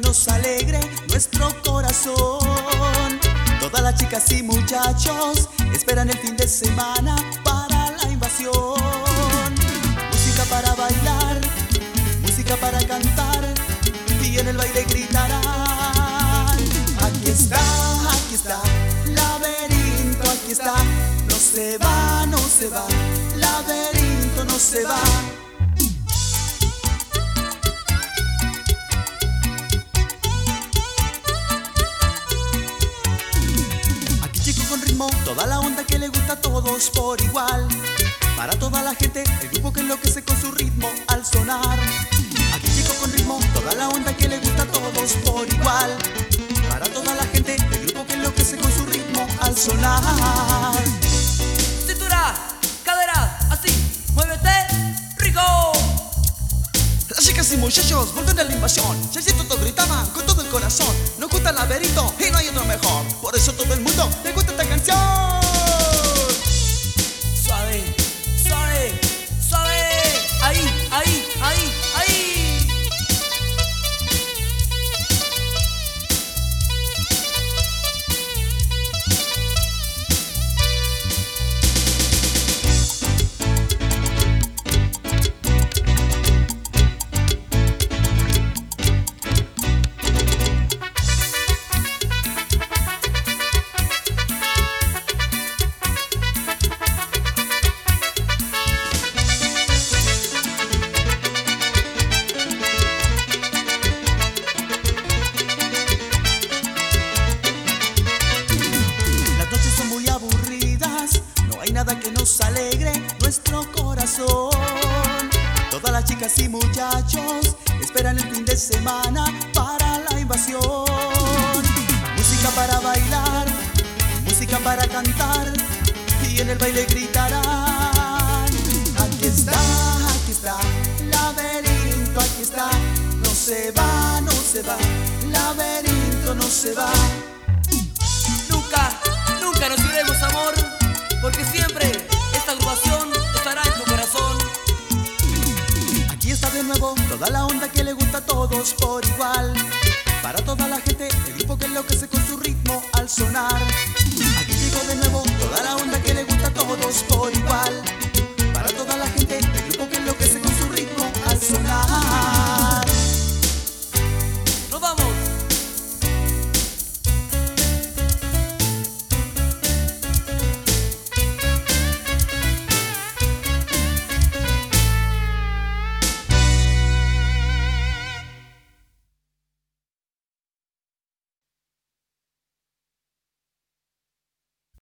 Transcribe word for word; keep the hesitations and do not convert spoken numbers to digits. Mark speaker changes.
Speaker 1: nos alegre nuestro corazón. Todas las chicas y muchachos esperan el fin de semana para la invasión. Música para bailar, música para cantar, y en el baile gritarán: aquí está, aquí está, laberinto, aquí está. No se va, no se va, laberinto no se va. Con ritmo, toda la onda que le gusta a todos por igual. Para toda la gente, el grupo que enloquece con su ritmo al sonar. Aquí chico con ritmo, toda la onda que le gusta a todos por igual. Para toda la gente, el grupo que enloquece con su ritmo al sonar.
Speaker 2: Cintura, cadera, así, muévete, rico.
Speaker 1: Las chicas y muchachos vuelven a la invasión. Ya siento todos gritaban con todo el corazón. Nos gusta el laberinto y no hay otro mejor. Por eso todo el mundo le gusta esta canción.
Speaker 2: Suave, suave, suave. Ahí, ahí, ahí, ahí.
Speaker 1: Nada que nos alegre nuestro corazón. Todas las chicas y muchachos esperan el fin de semana para la invasión. Música para bailar, música para cantar, y en el baile gritarán: aquí está, aquí está, laberinto, aquí está. No se va, no se va, laberinto no se va.
Speaker 2: Nunca, nunca nos iremos, amor, porque siempre esta agrupación estará en tu corazón.
Speaker 1: Aquí está de nuevo toda la onda que le gusta a todos por igual. Para toda la gente, el grupo que enloquece con